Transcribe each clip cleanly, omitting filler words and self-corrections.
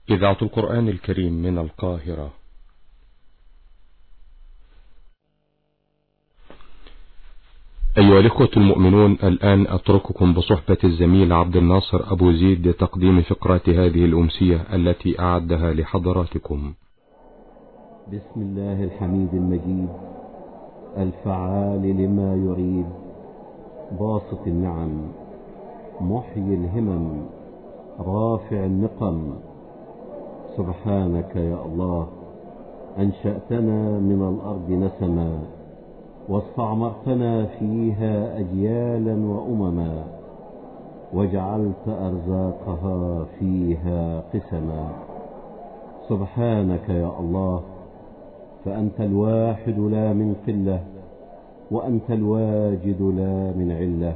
إذاعة القرآن الكريم من القاهرة. أيها الإخوة المؤمنون، الآن أترككم بصحبة الزميل عبد الناصر أبو زيد لتقديم فقرات هذه الأمسية التي أعدها لحضراتكم. بسم الله الحميد المجيد الفعال لما يريد، باسط النعم، محيي الهمم، رافع النقم. سبحانك يا الله، أنشأتنا من الأرض نسما، واستعمرتنا فيها أجيالا وأمما، وجعلت أرزاقها فيها قسما. سبحانك يا الله، فأنت الواحد لا من قلة، وأنت الواجد لا من علة.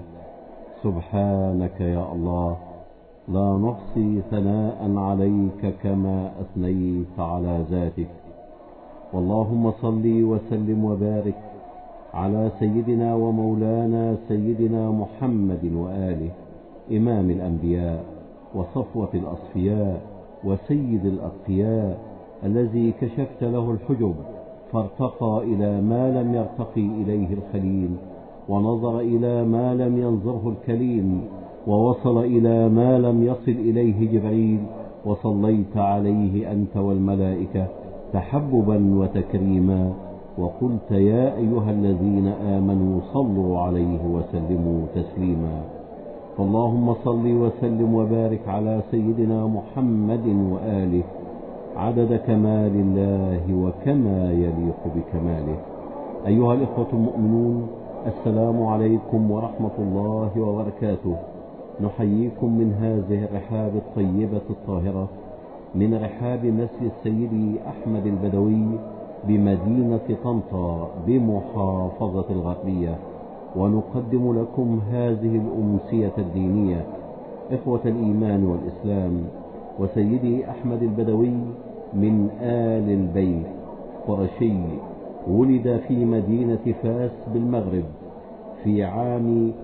سبحانك يا الله، لا نحصي ثناء عليك كما أثنيت على ذاتك. واللهم صل وسلم وبارك على سيدنا ومولانا سيدنا محمد وآله، إمام الأنبياء وصفوة الأصفياء وسيد الأتقياء، الذي كشفت له الحجب فارتقى إلى ما لم يرتقي إليه الخليل، ونظر إلى ما لم ينظره الكليم، ووصل إلى ما لم يصل إليه جبريل، وصليت عليه أنت والملائكة تحببا وتكريما، وقلت يا أيها الذين آمنوا صلوا عليه وسلموا تسليما. فاللهم صل وسلم وبارك على سيدنا محمد وآله عدد كمال الله وكما يليق بكماله. أيها الإخوة المؤمنون، السلام عليكم ورحمة الله وبركاته. نحييكم من هذه الرحاب الطيبة الطاهرة، من رحاب مسجد سيدي أحمد البدوي بمدينة طنطا بمحافظة الغربية، ونقدم لكم هذه الأمسية الدينية. إخوة الإيمان والإسلام، وسيدي أحمد البدوي من آل البيت، قرشي، ولد في مدينة فاس بالمغرب في عام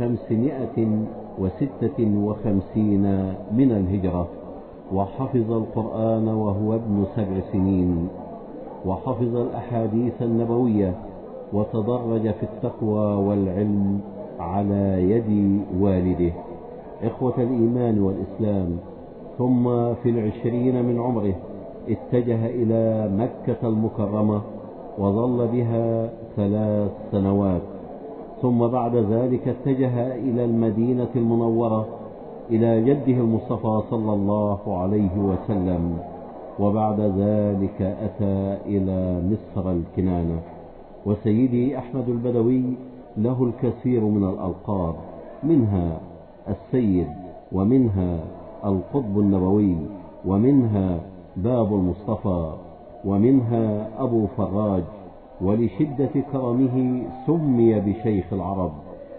556 من الهجرة، وحفظ القرآن وهو ابن 7 سنين، وحفظ الأحاديث النبوية، وتدرج في التقوى والعلم على يد والده. إخوة الإيمان والإسلام، ثم في 20 من عمره اتجه إلى مكة المكرمة وظل بها 3 سنوات، ثم بعد ذلك اتجه إلى المدينة المنورة إلى جده المصطفى صلى الله عليه وسلم، وبعد ذلك أتى إلى مصر الكنانة. وسيدي أحمد البدوي له الكثير من الألقاب، منها السيد، ومنها القطب النبوي، ومنها باب المصطفى، ومنها أبو فراج. ولشدة كرمه سمي بشيخ العرب،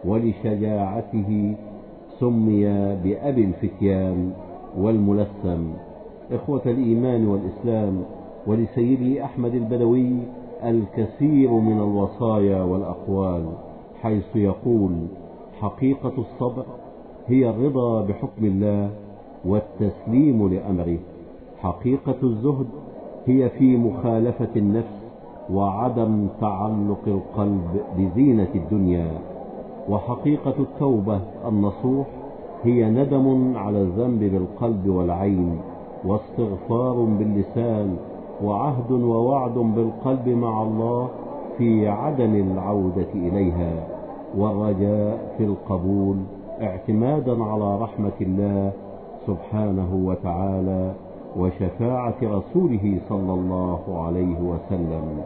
ولشجاعته سمي بأبي الفتيان والملثم. إخوة الإيمان والإسلام، ولسيدي أحمد البدوي الكثير من الوصايا والأقوال، حيث يقول: حقيقة الصبر هي الرضا بحكم الله والتسليم لأمره. حقيقة الزهد هي في مخالفة النفس وعدم تعلق القلب بزينة الدنيا. وحقيقة التوبة النصوح هي ندم على الذنب بالقلب والعين، واستغفار باللسان، وعهد ووعد بالقلب مع الله في عدم العودة إليها، والرجاء في القبول اعتمادا على رحمة الله سبحانه وتعالى وشفاعة رسوله صلى الله عليه وسلم.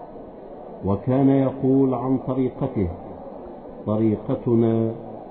وكان يقول عن طريقته: طريقتنا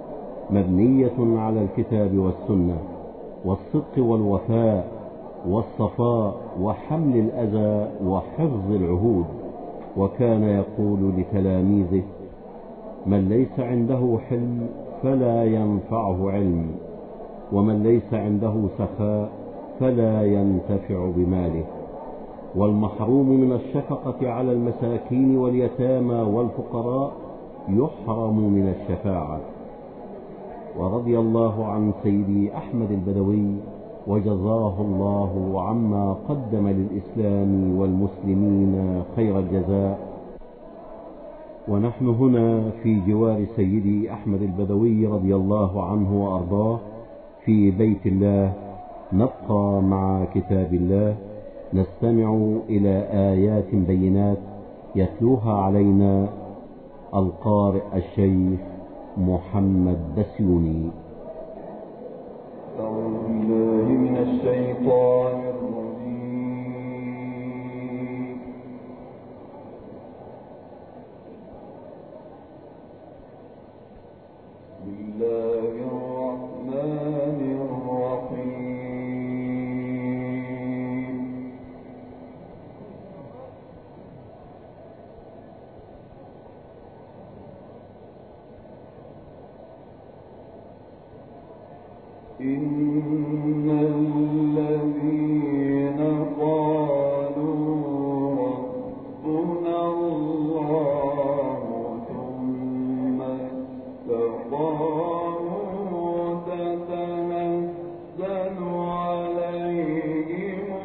مبنية على الكتاب والسنة، والصدق والوفاء والصفاء وحمل الأذى وحفظ العهود. وكان يقول لتلاميذه: من ليس عنده حلم فلا ينفعه علم، ومن ليس عنده سخاء فلا ينتفع بماله. والمحروم من الشفقة على المساكين واليتامى والفقراء يحرم من الشفاعة. ورضي الله عن سيدي أحمد البدوي وجزاه الله عما قدم للإسلام والمسلمين خير الجزاء. ونحن هنا في جوار سيدي أحمد البدوي رضي الله عنه وأرضاه في بيت الله، نبقى مع كتاب الله، نستمع إلى آيات بينات يتلوها علينا القارئ الشيخ محمد بسيوني. أعوذ بالله من الشيطان الرجيم. بسم الله الرحمن الرحيم. إن الذين قالوا ربنا الله ثم استقاموا تتنزل عليهم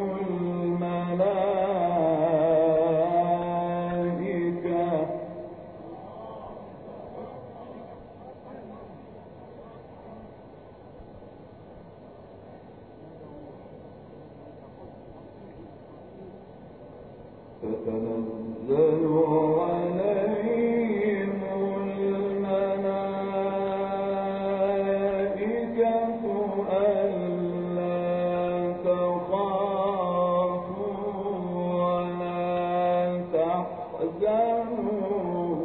الملائكة ألا تخافوا ولا تحزنوا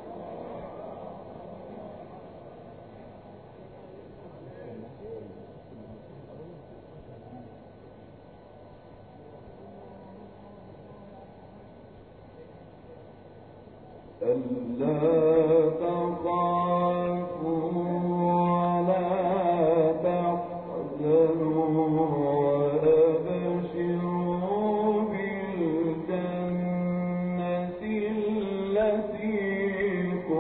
وأبشروا بالجنة التي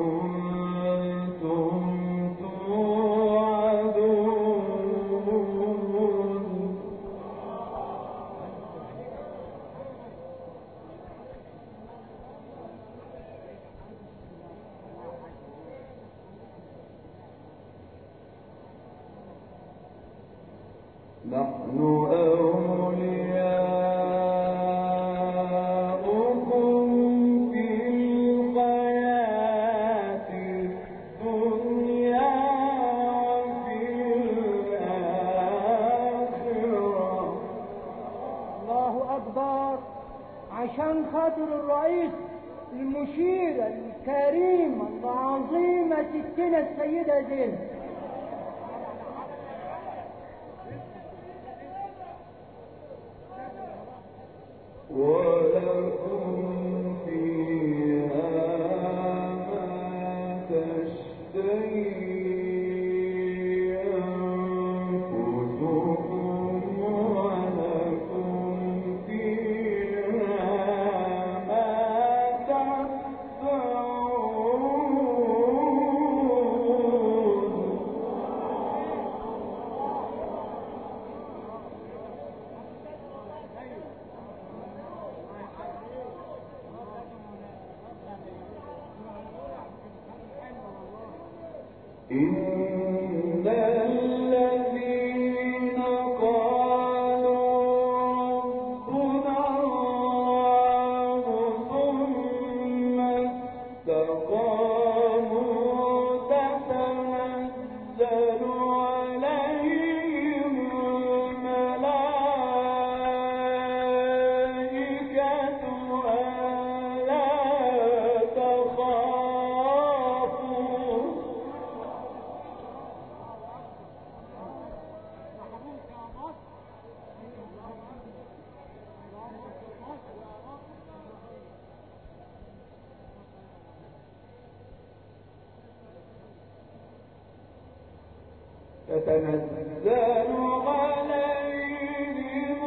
كنتم توعدون. نحن أولياؤكم في الحياة الدنيا وفي الآخرة. الله أكبر. عشان خاطر الرئيس المشيرة الكريمة العظيمة ستنا السيدة زينب، ولكم فيها ما تشتهي أنفسكم ولكم فيها ما تدعون. إن الذين قالوا ربنا الله ثم استقاموا تتنزل عليهم الملائكة ألا تخافوا تتنزل عليهم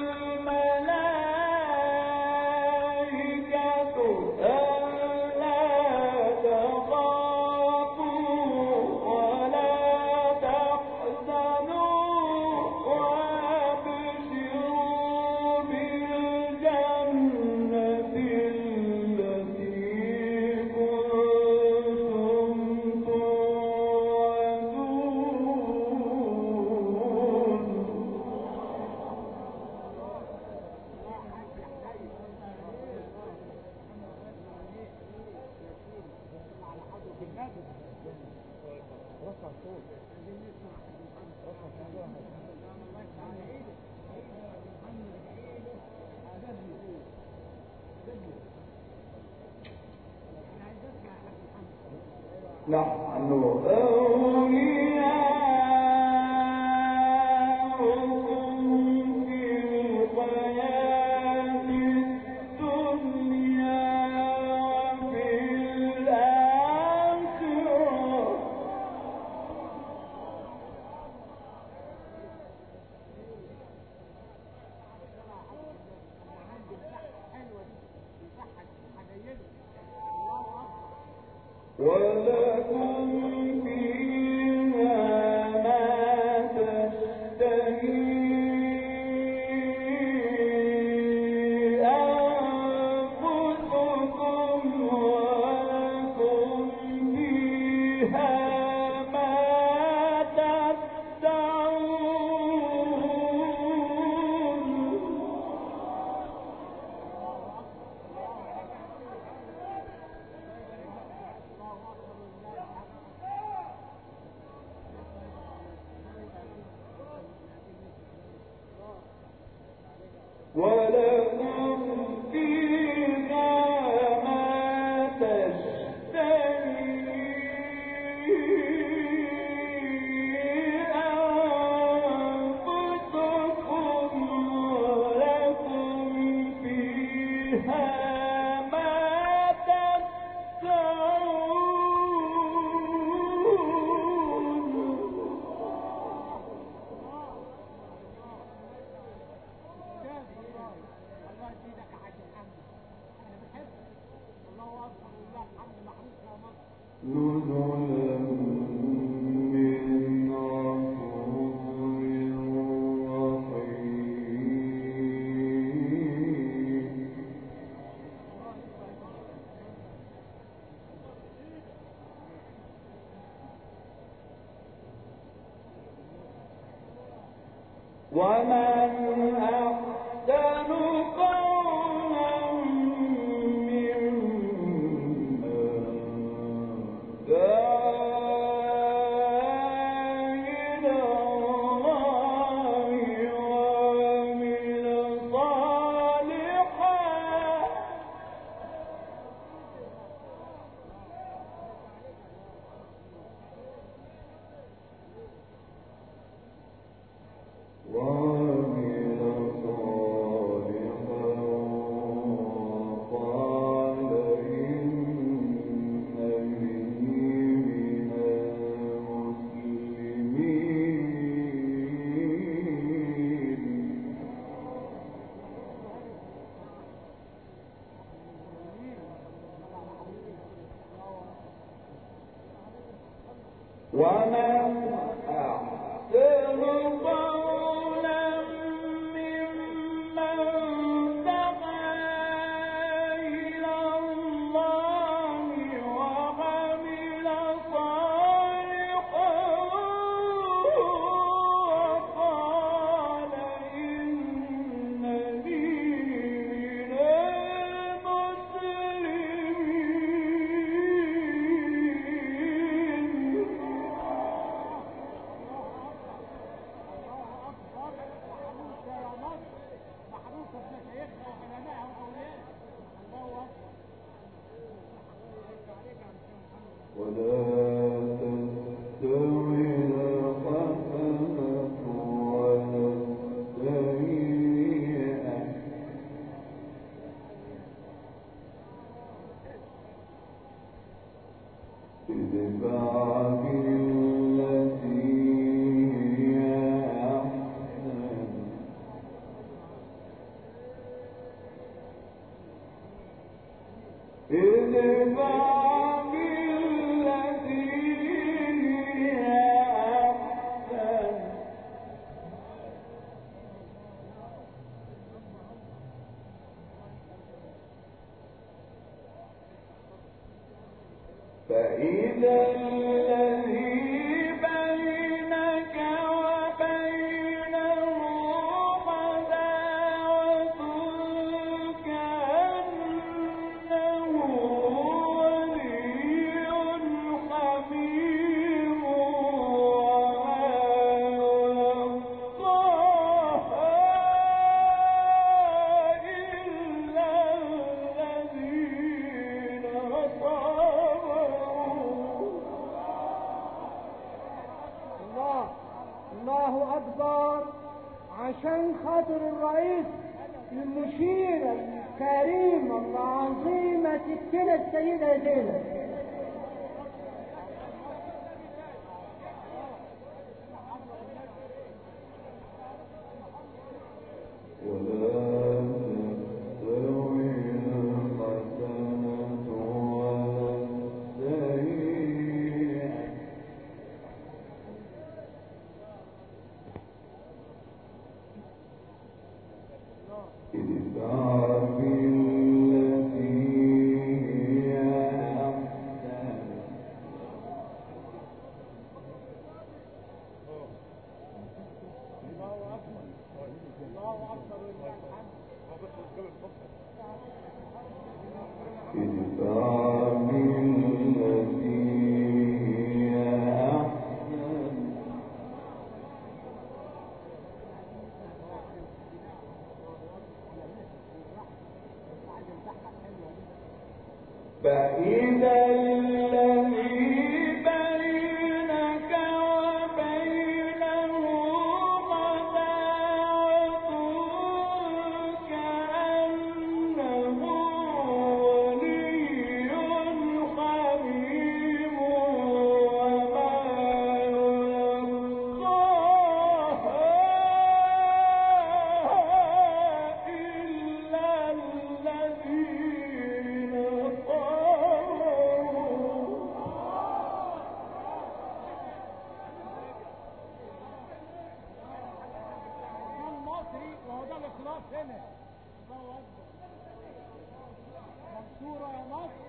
الملائكة ألا تخافوا ولا تحزنوا نحن أولياؤكم في الحياة الدنيا وفي الآخرة ولكم فيها ما تشتهي أنفسكم ولكم فيها ما تدعون ولكم فيها ما تشتهي أنفسكم ولكم فيها ما نزلا من غفور رحيم ومن أحسن قولا ممن دعا إلى الله وعمل صالحا وعمل صالحا وقال إنني من المسلمين ومن أحسن قولا ممن دعا إلى الله وعمل صالحا وقال إنني من ولا تستوي الحسنة ولا السيئة ادفع بالتي هي أحسن ادفع بالتي هي أحسن فإذا الذي بينك وبينه عداوة كأنه ولي حميم وما يلقاها إلا الذين صبروا المشيرة الكريمة العظيمة ستنا السيدة زينب. فإذا الذي بينك وبينه عداوة كأنه ولي حميم وما يلقاها إلا الذين هنا الله أكبر منصورة يا مصر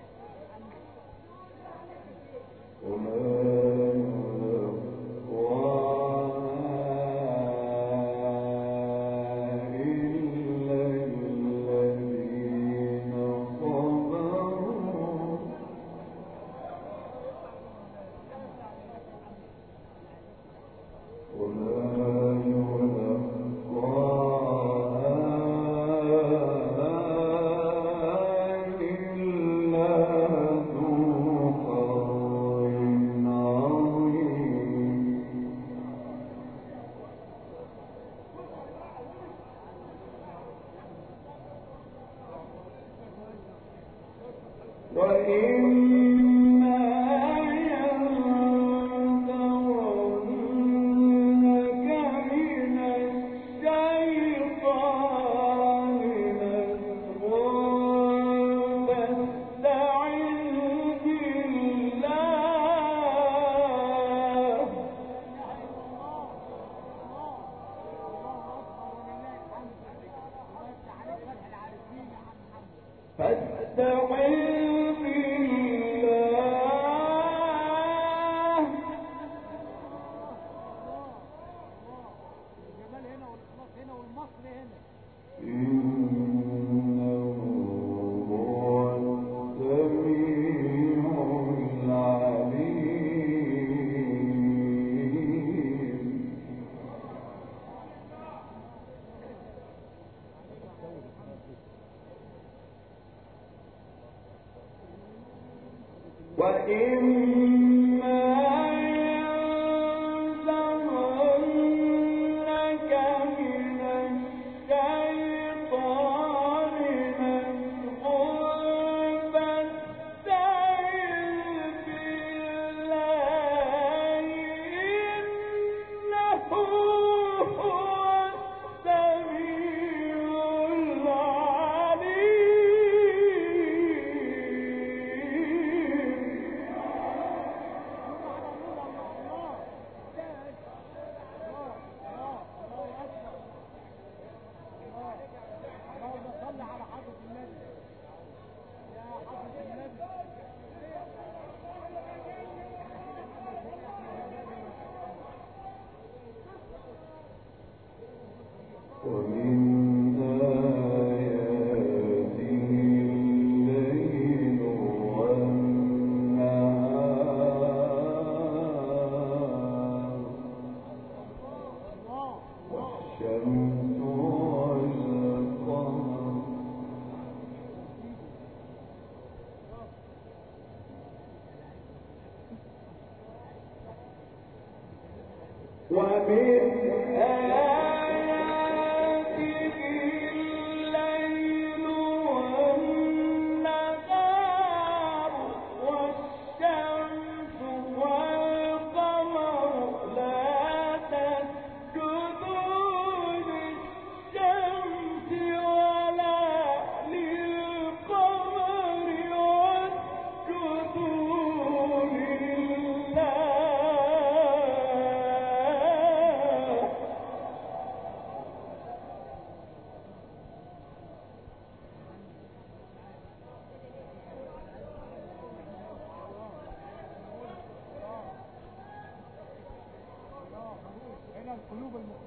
ومن آياته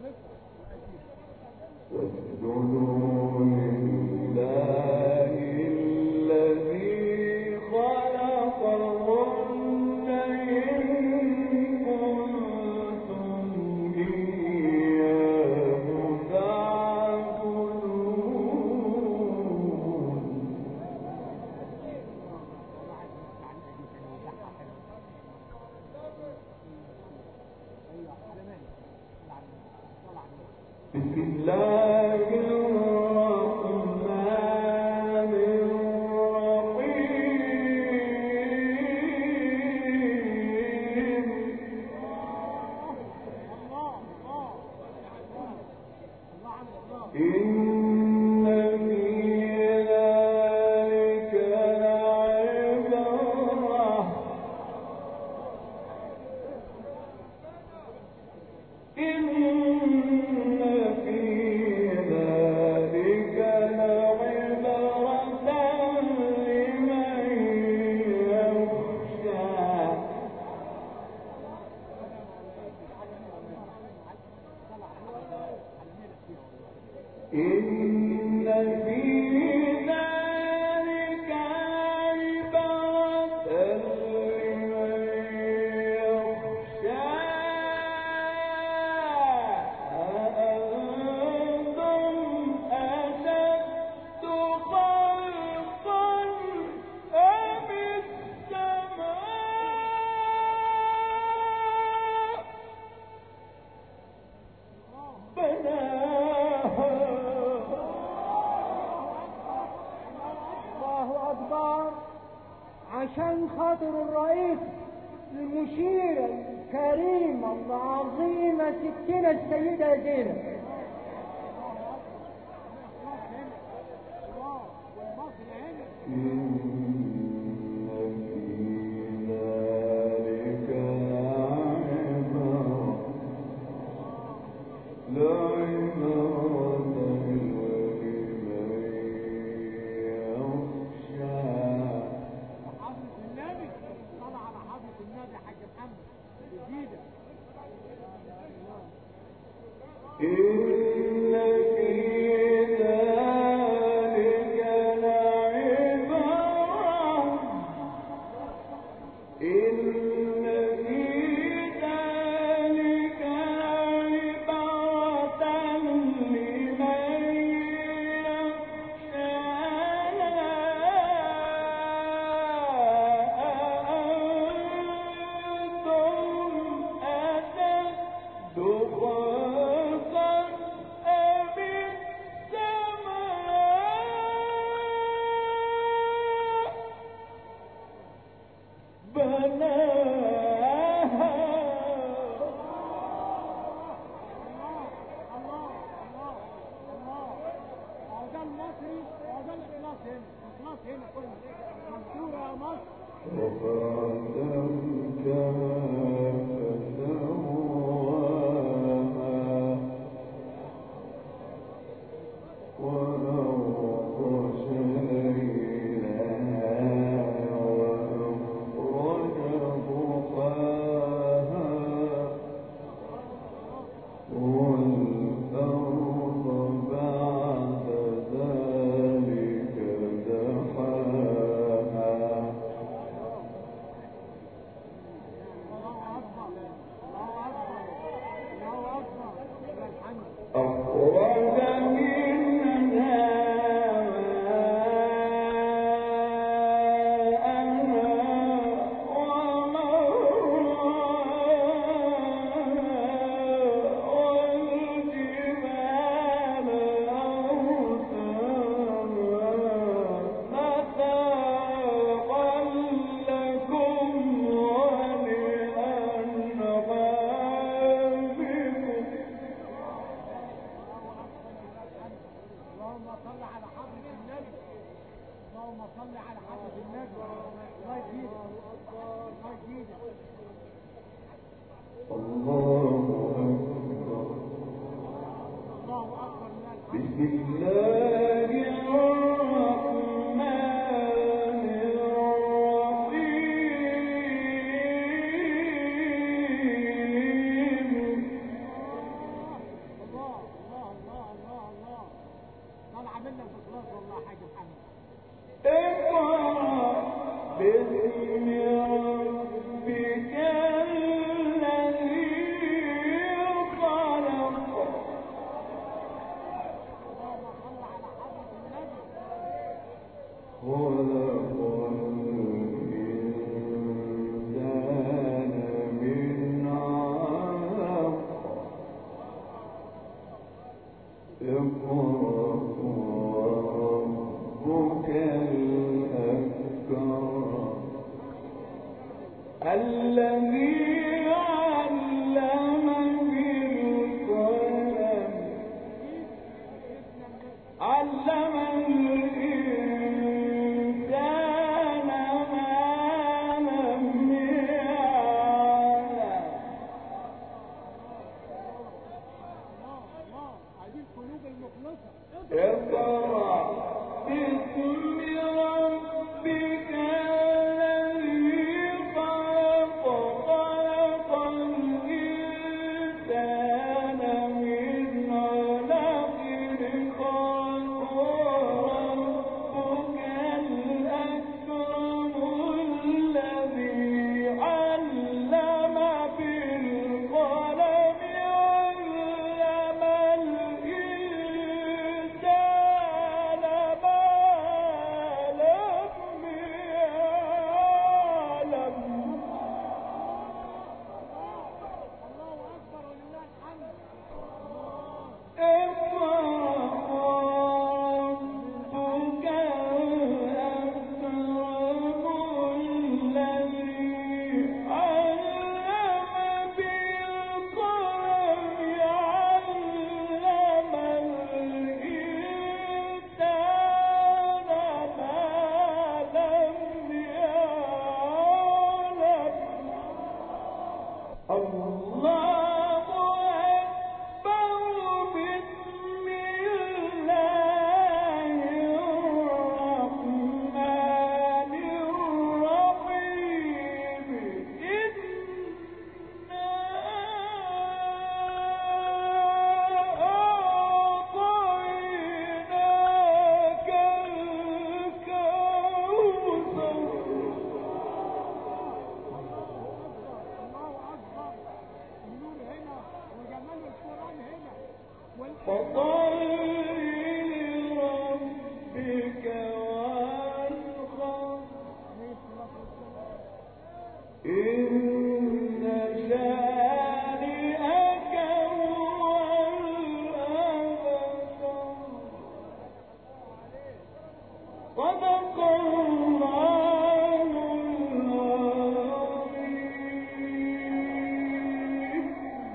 واسجدوا لله الذي خلقهن إن كنتم إياه تعبدون. بسم الله الرحمن الرحيم. إن في ذلك لعبرة إن في ذلك لعبرة لمن يخشى. إن في ذلك عبرة لمن يخشى. أأنتم أشد خلقا أم السماء بناها. الله أكبر. عشان خاطر الرئيس المشيرة الكريمة العظيمة ستنا السيدة زينب. إن في ذلك لعبرة لمن يخشى. حضرة النبي صلى على حضرة النبي حاج محمد جديدة. إن في ذلك لعبرة إن في ذلك لعبرة لمن يخشى. أأنتم أشد خلقا أم السماء بناها. ده المصري وده الإخلاص هنا. الإخلاص هنا كله منصورة يا مصر. وقدمتها فسواها وأغطش ليلها وأخرج ضحاها والأرض بعد ذلك دحاها. أخرج منها اللهم صل على حضرة النبي. الله يزيدك الله يزيدك. الله أكبر. الله أكبر من الحمد. بسم الله الرحمن الرحيم. عملنا بإخلاص والله يا حاج محمد. اقرأ باسم ربك الذي خلق. اللهم صل على حضرة النبي. خلق الإنسان من علق. اقرأ وربك الأكرم الذي علم بالقلم علم الإنسان ما لم يعلم. الله عايزين قلوب المخلصة. اقرأ باسم ربك الذي خلق. خلق الإنسان من علق. خلق ربك الأكرم الذي علم بالقلم علم الإنسان ما لم يعلم. الله أكبر ولله الحمد. اقرأ وربك الأكرم الذي علم بالقلم علم الإنسان ما لم يعلم. الله أكبر. بسم الله الرحمن الرحيم. إنا أعطيناك الكوثر. الله أكبر. النور هنا وجمال القرآن هنا. فصل لربك وانحر. إن شانئك هو الأبتر. صدق الله العظيم.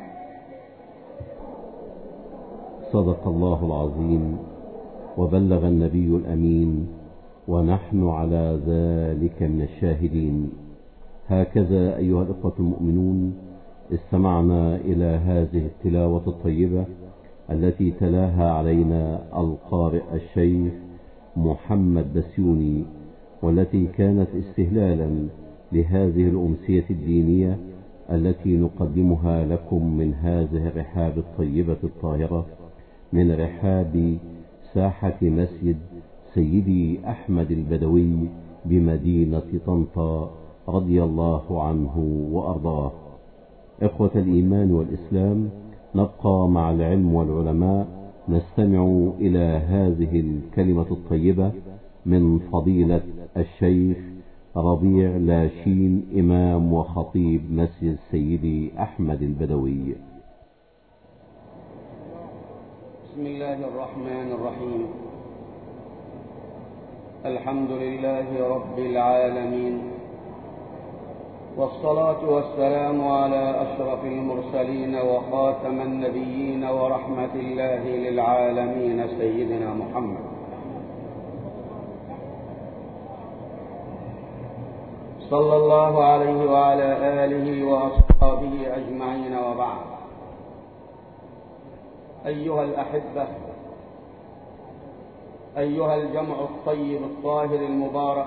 صدق الله العظيم وبلغ النبي الأمين ونحن على ذلك من الشاهدين. هكذا أيها الإخوة المؤمنون استمعنا إلى هذه التلاوة الطيبة التي تلاها علينا القارئ الشيخ محمد بسيوني، والتي كانت استهلالا لهذه الأمسية الدينية التي نقدمها لكم من هذه الرحاب الطيبة الطاهرة، من رحاب ساحة مسجد سيدي أحمد البدوي بمدينة طنطا رضي الله عنه وأرضاه. إخوة الإيمان والإسلام، نبقى مع العلم والعلماء نستمع إلى هذه الكلمة الطيبة من فضيلة الشيخ ربيع لاشين إمام وخطيب مسجد سيدي أحمد البدوي. بسم الله الرحمن الرحيم. الحمد لله رب العالمين، والصلاة والسلام على أشرف المرسلين وخاتم النبيين ورحمة الله للعالمين سيدنا محمد صلى الله عليه وعلى آله وأصحابه أجمعين، وبعد. أيها الأحبة، أيها الجمع الطيب الطاهر المبارك،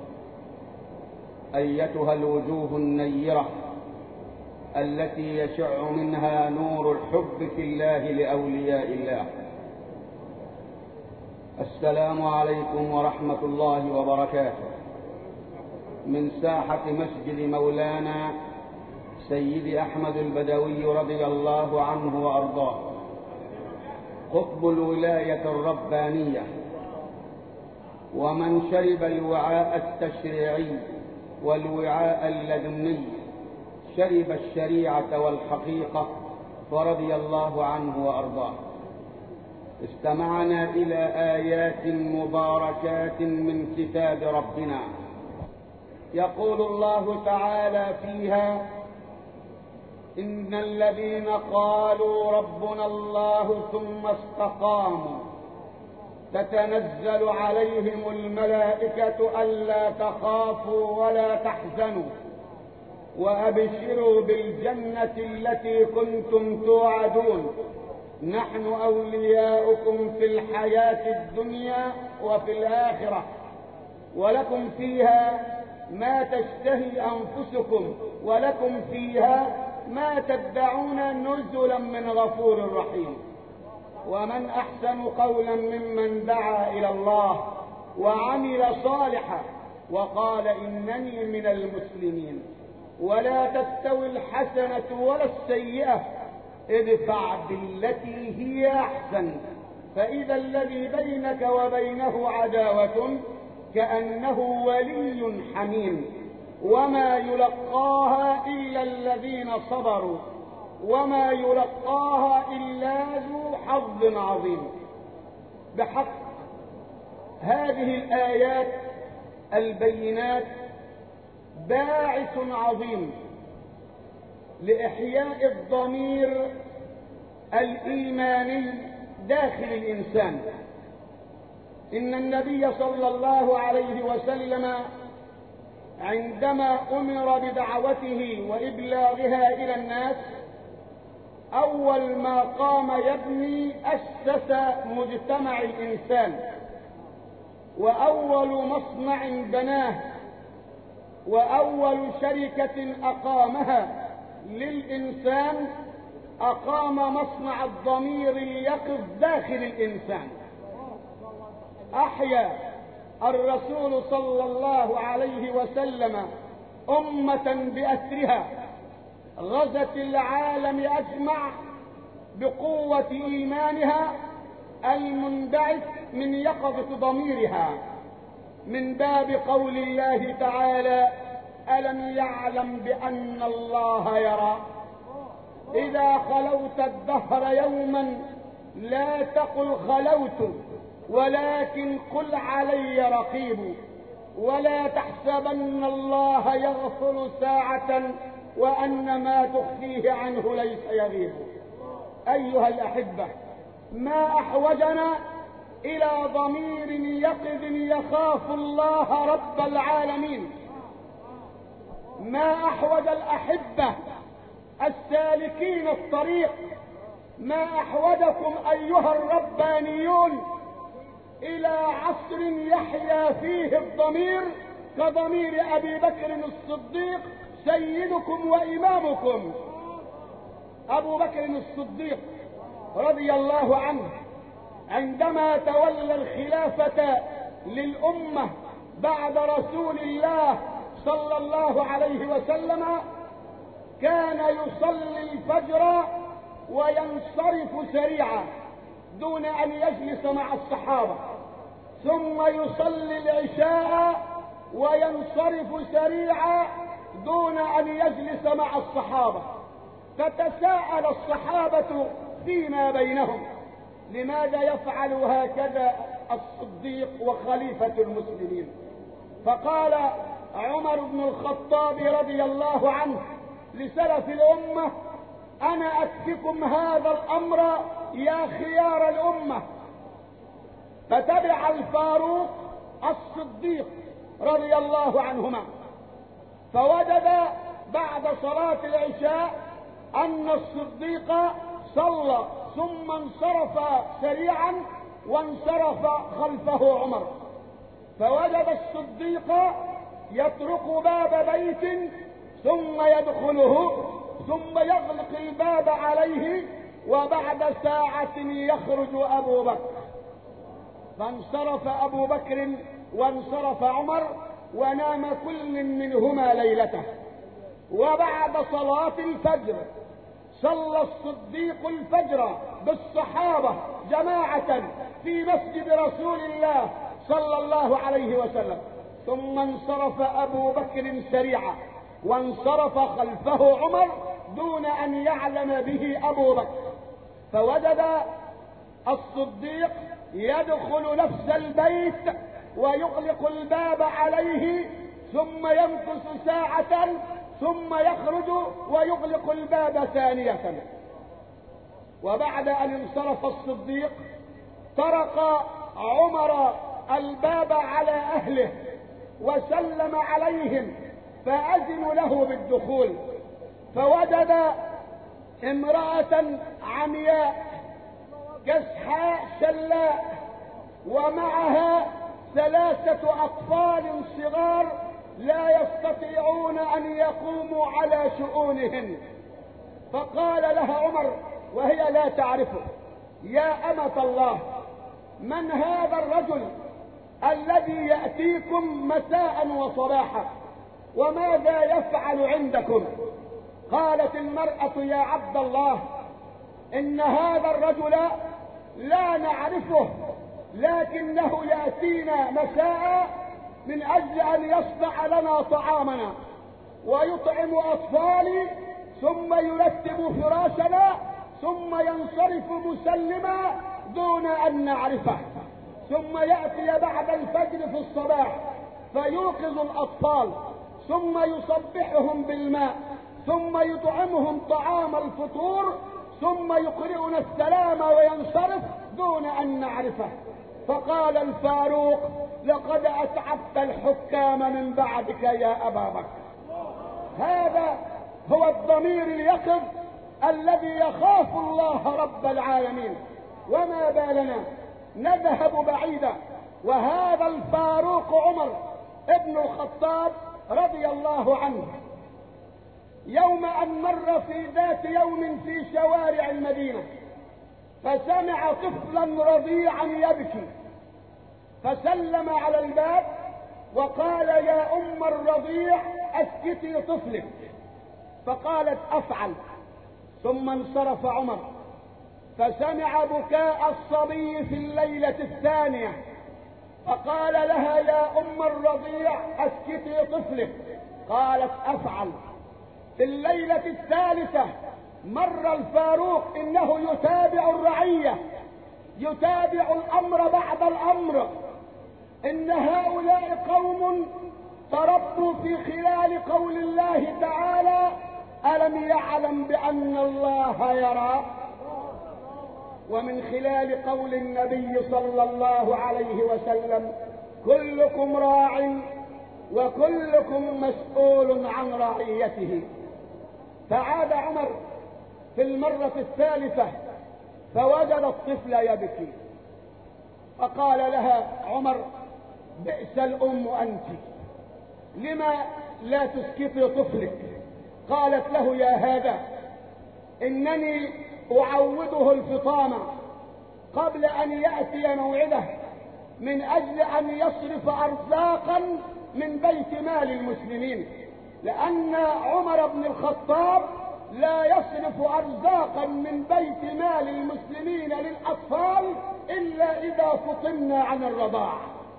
أيتها الوجوه النيرة التي يشع منها نور الحب في الله لأولياء الله، السلام عليكم ورحمة الله وبركاته. من ساحة مسجد مولانا سيد أحمد البدوي رضي الله عنه وأرضاه، قطب الولاية الربانية، ومن شرب الوعاء التشريعي والوعاء اللدني شرب الشريعة والحقيقة، فرضي الله عنه وأرضاه. استمعنا إلى آيات مباركات من كتاب ربنا، يقول الله تعالى فيها: إن الذين قالوا ربنا الله ثم استقاموا تتنزل عليهم الملائكة ألا تخافوا ولا تحزنوا وأبشروا بالجنة التي كنتم توعدون، نحن أولياؤكم في الحياة الدنيا وفي الآخرة، ولكم فيها ما تشتهي أنفسكم ولكم فيها ما تدعون، نزلا من غفور رحيم. ومن أحسن قولا ممن دعا إلى الله وعمل صالحا وقال إنني من المسلمين. ولا تستوي الحسنة ولا السيئة، ادفع بالتي هي أحسن، فإذا الذي بينك وبينه عداوة كأنه ولي حميم. وما يلقاها إلا الذين صبروا وما يلقاها إلا ذو حظ عظيم. بحق هذه الآيات البينات باعث عظيم لإحياء الضمير الإيماني داخل الإنسان. إن النبي صلى الله عليه وسلم عندما أمر بدعوته وإبلاغها إلى الناس، أول ما قام يبني أسس مجتمع الإنسان، وأول مصنع بناه وأول شركة أقامها للإنسان أقام مصنع الضمير يقف داخل الإنسان. أحيا الرسول صلى الله عليه وسلم أمة بأسرها غزت العالم أجمع بقوة إيمانها المنبعث من يقظة ضميرها، من باب قول الله تعالى: ألم يعلم بأن الله يرى. إذا خلوت الدهر يوما لا تقل خلوت، ولكن قل علي رقيب. ولا تحسبن الله يغفر ساعة وأن ما تخفيه عنه ليس يغيب. أيها الأحبة، ما أحوجنا إلى ضمير يقظ يخاف الله رب العالمين. ما أحوج الأحبة السالكين الطريق، ما أحوجكم أيها الربانيون إلى عصر يحيا فيه الضمير كضمير أبي بكر الصديق سيدكم وإمامكم. أبو بكر الصديق رضي الله عنه عندما تولى الخلافة للأمة بعد رسول الله صلى الله عليه وسلم كان يصلي الفجر وينصرف سريعا دون أن يجلس مع الصحابة، ثم يصلي العشاء وينصرف سريعا دون أن يجلس مع الصحابة. فتساءل الصحابة فيما بينهم: لماذا يفعل هكذا الصديق وخليفة المسلمين؟ فقال عمر بن الخطاب رضي الله عنه لسلف الأمة: أنا أكفكم هذا الأمر يا خيار الأمة. فتبع الفاروق الصديق رضي الله عنهما، فوجد بعد صلاة العشاء أن الصديق صلى ثم انصرف سريعا وانصرف خلفه عمر، فوجد الصديق يطرق باب بيت ثم يدخله ثم يغلق الباب عليه، وبعد ساعة يخرج أبو بكر فانصرف أبو بكر وانصرف عمر، ونام كل منهما ليلته. وبعد صلاة الفجر صلى الصديق الفجر بالصحابة جماعة في مسجد رسول الله صلى الله عليه وسلم، ثم انصرف أبو بكر سريعا، وانصرف خلفه عمر دون أن يعلم به أبو بكر، فوجد الصديق يدخل نفس البيت ويغلق الباب عليه، ثم يمكث ساعة ثم يخرج ويغلق الباب ثانية. وبعد أن انصرف الصديق طرق عمر الباب على أهله وسلم عليهم، فأذن له بالدخول، فوجد امرأة عمياء كسحاء شلاء، ومعها 3 أطفال صغار لا يستطيعون أن يقوموا على شؤونهن. فقال لها عمر وهي لا تعرفه: يا أمة الله، من هذا الرجل الذي يأتيكم مساء وصباحا، وماذا يفعل عندكم؟ قالت المرأة: يا عبد الله، إن هذا الرجل لا نعرفه، لكنه يأتينا مساء من أجل أن يصنع لنا طعامنا ويطعم أطفالي، ثم يرتب فراشنا، ثم ينصرف مسلما دون أن نعرفه، ثم يأتي بعد الفجر في الصباح فيوقظ الأطفال، ثم يصبحهم بالماء، ثم يطعمهم طعام الفطور، ثم يقرئنا السلام وينصرف دون أن نعرفه. فقال الفاروق: لقد أتعبت الحكام من بعدك يا أبا بكر. هذا هو الضمير اليقظ الذي يخاف الله رب العالمين. وما بالنا نذهب بعيدا، وهذا الفاروق عمر ابن الخطاب رضي الله عنه يوم أن مر في ذات يوم في شوارع المدينة، فسمع طفلا رضيعا يبكي، فسلم على الباب وقال: يا أم الرضيع أسكتي طفلك. فقالت: أفعل. ثم انصرف عمر فسمع بكاء الصبي في الليلة الثانية، فقال لها: يا أم الرضيع أسكتي طفلك. قالت: أفعل. في الليلة الثالثة مر الفاروق، إنه يتابع الرعية، يتابع الأمر بعد الأمر، إن هؤلاء قوم تربوا في خلال قول الله تعالى: ألم يعلم بأن الله يرى، ومن خلال قول النبي صلى الله عليه وسلم: كلكم راع وكلكم مسؤول عن رعيته. فعاد عمر في المرة الثالثة فوجد الطفل يبكي، فقال لها عمر: بئس الأم أنت، لما لا تسكتي طفلك؟ قالت له: يا هذا، إنني أعوده الفطام قبل أن يأتي موعده، من أجل أن يصرف أرزاقا من بيت مال المسلمين، لأن عمر بن الخطاب لا يصرف أرزاقا من بيت مال المسلمين للأطفال إلا إذا فطمنا عن الرضاع.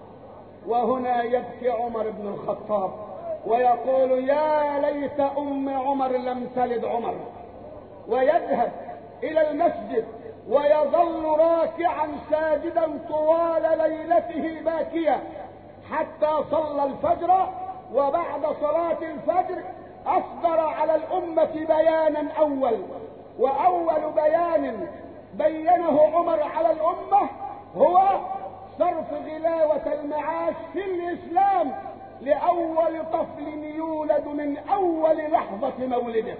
وهنا يبكي عمر بن الخطاب ويقول: يا ليت أم عمر لم تلد عمر. ويذهب إلى المسجد ويظل راكعا ساجدا طوال ليلته باكيا حتى صلى الفجر. وبعد صلاة الفجر أصدر على الأمة بيانا وأول بيان بينه عمر على الأمة هو صرف غلاوة المعاش في الإسلام لأول طفل يولد من أول لحظة مولده.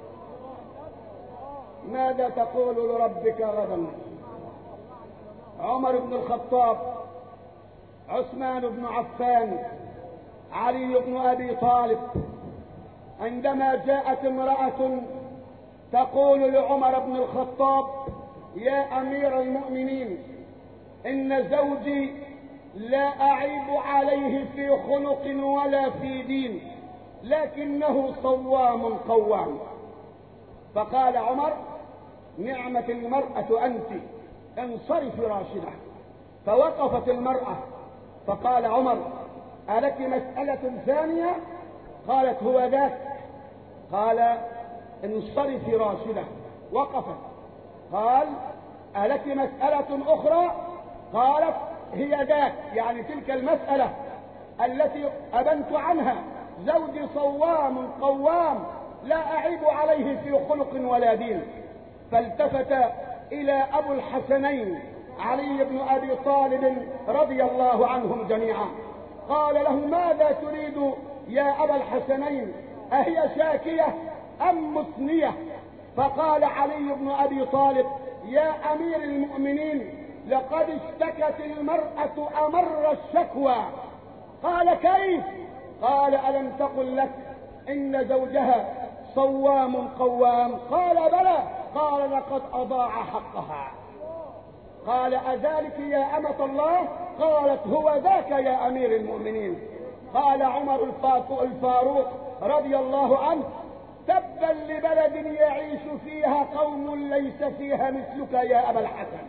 ماذا تقول لربك غدا؟ عمر بن الخطاب، عثمان بن عفان، علي بن أبي طالب، عندما جاءت امرأة تقول لعمر بن الخطاب: يا أمير المؤمنين، إن زوجي لا أعيب عليه في خلق ولا في دين، لكنه صوام قوام. فقال عمر: نعمة المرأة أنت، انصرفي راشدة. فوقفت المرأة، فقال عمر: ألك مسألة ثانية؟ قالت: هو ذاك. قال: انصرفي راشدة. وقفت. قال: ألك مسألة أخرى؟ قالت: هي ذاك، يعني تلك المسألة التي أبنت عنها. زوجي صوام قوام لا أعيب عليه في خلق ولا دين. فالتفت إلى أبو الحسنين علي بن أبي طالب رضي الله عنهم جميعا، قال له: ماذا تريد يا أبا الحسنين؟ أهي شاكية أم مثنية؟ فقال علي بن أبي طالب: يا أمير المؤمنين، لقد اشتكت المرأة أمر الشكوى. قال: كيف؟ قال: ألم تقل لك إن زوجها صوام قوام؟ قال: بلى. قال: لقد أضاع حقها. قال: أذلك يا أمة الله؟ قالت: هو ذاك يا أمير المؤمنين. قال عمر الفاروق رضي الله عنه: تبا لبلد يعيش فيها قوم ليس فيها مثلك يا أبا الحسن.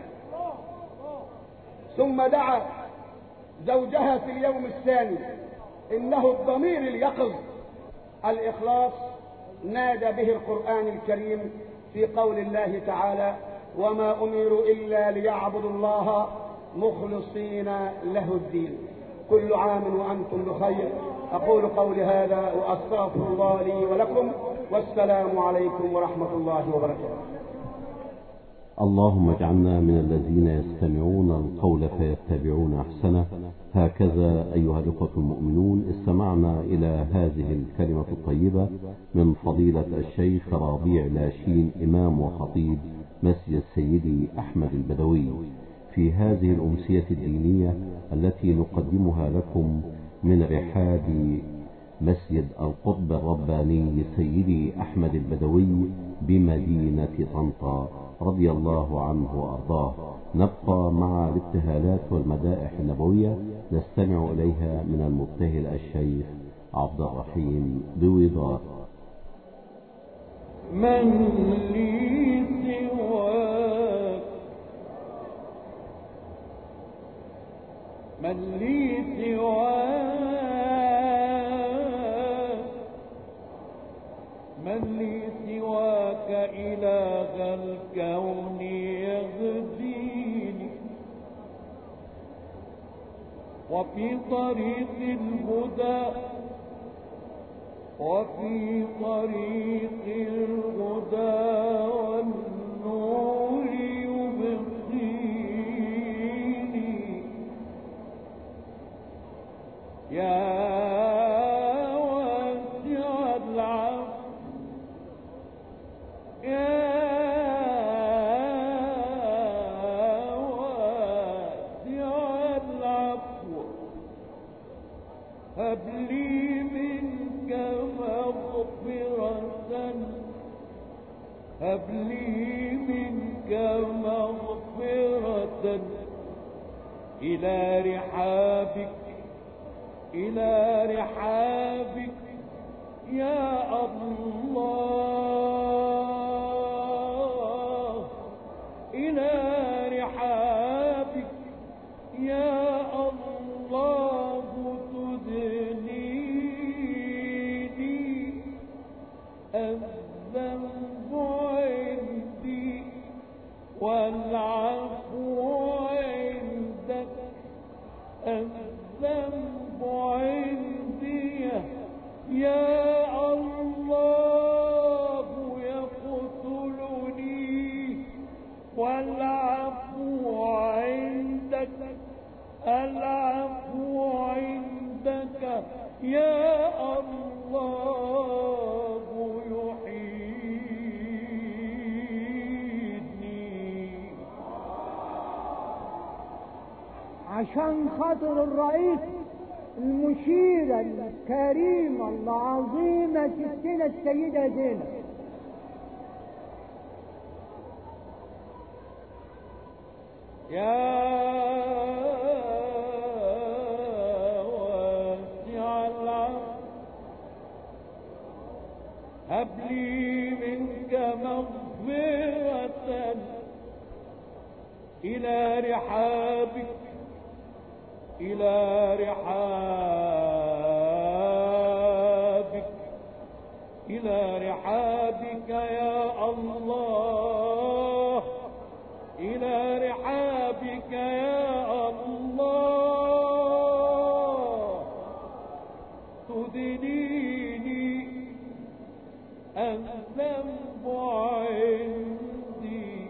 ثم دعا زوجها في اليوم الثاني، إنه الضمير اليقظ الإخلاص نادى به القرآن الكريم في قول الله تعالى: وما أمروا إلا ليعبدوا الله مخلصين له الدين. كل عام وأنتم بخير. أقول قولي هذا وأستغفر الله لي ولكم، والسلام عليكم ورحمة الله وبركاته. اللهم اجعلنا من الذين يستمعون القول فيتبعون أحسنه. هكذا أيها الإخوة المؤمنون استمعنا إلى هذه الكلمة الطيبة من فضيلة الشيخ ربيع لاشين، إمام وخطيب مسجد سيدي أحمد البدوي، في هذه الأمسية الدينية التي نقدمها لكم من رحاب مسجد القطب الرباني سيدي أحمد البدوي بمدينة طنطا رضي الله عنه وأرضاه. نبقى مع الابتهالات والمدائح النبوية نستمع إليها من المبتهل الشيخ عبد الرحيم بويضار. من لي سواك، من لي سواك، من لي سواك إله الكون يهديني، وفي طريق الهدى، وفي طريق الهدى والنور يبقيني، يا واسع العفو، يا واسع العفو، هب لي منك مغفرة، هب لي منك مغفرة إلى رحابك، إلى رحابك يا الله، إلى رحابك يا الله تدنيني. الذنب عندي والعفو عندك، الذنب عندي يا الله يقتلني، والعفو عندك، العفو عندك يا الله يحييني. عشان خاطر الرئيس المشيرة الكريمة العظيمة ستنا السيدة زينب، يا هب لي منك مغفرة إلى رحابك إلى رحابك إلى رحابك يا الله إلى رحابك يا الله تدنيني الذنب عندي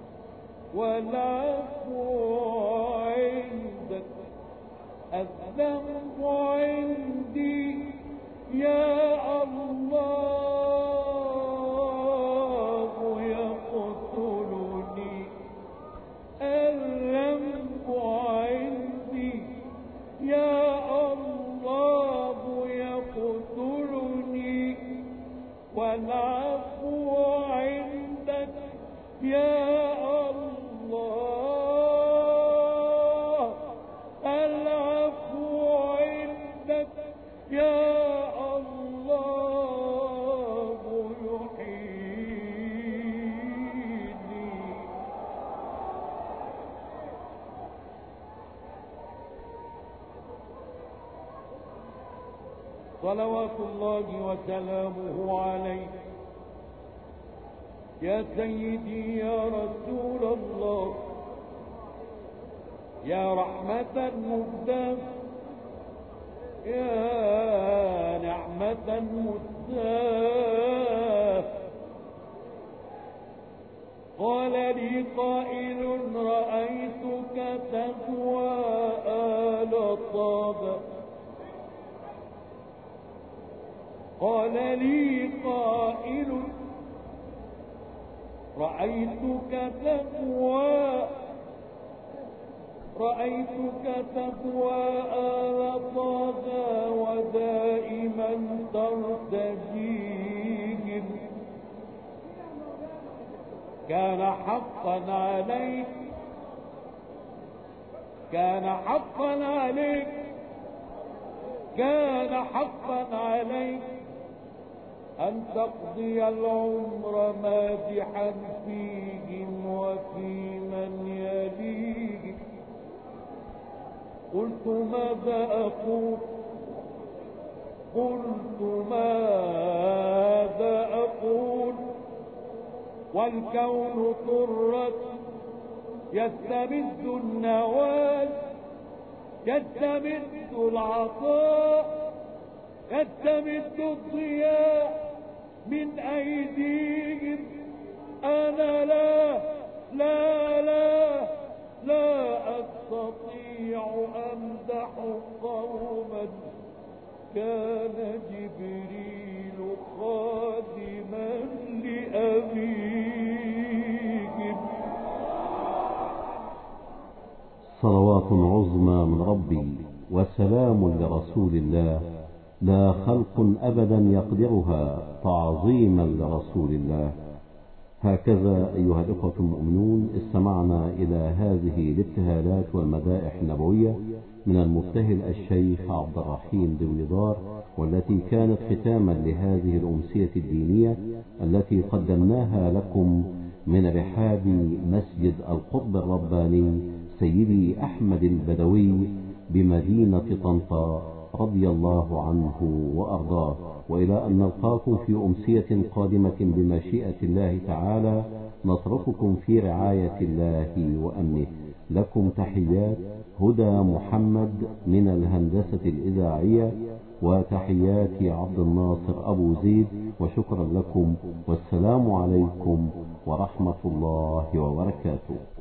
والعفو عندك الذنب عندي يا الله يقتلني الذنب عندي يا الله يقتلني والعفو عندك يا الله العفو عندك يا الله يحييني صلوات الله وسلامه عليك يا سيدي يا رسول الله يا رحمة مهداة يا نعمة مهداة قال لي قائل رأيتك تهوى آل طاب قال لي قائل رأيتك تهوى آل طه ودائما ترتجيهم كان حقا عليك أن تقضي العمر مادحا فيهم وفي من يليهم قلت ماذا أقول والكون طرت يستمد النوال يستمد العطاء يستمد الضياء من أيديهم أنا لا أستطيع أمدح قوما كان جبريل خادما لأبيهم صلوات عظمى من ربي وسلام لرسول الله لا خلق أبدا يقدرها تعظيما لرسول الله. هكذا أيها الإخوة المؤمنون استمعنا إلى هذه الابتهالات والمدائح النبوية من المبتهل الشيخ عبد الرحيم دويدار، والتي كانت ختاما لهذه الأمسية الدينية التي قدمناها لكم من رحاب مسجد القطب الرباني سيدي أحمد البدوي بمدينة طنطا رضي الله عنه وأرضاه. وإلى أن نلقاكم في أمسية قادمة بمشيئة الله تعالى نترككم في رعاية الله وأمنه. لكم تحيات هدى محمد من الهندسة الإذاعية وتحيات عبد الناصر أبو زيد، وشكرا لكم والسلام عليكم ورحمة الله وبركاته.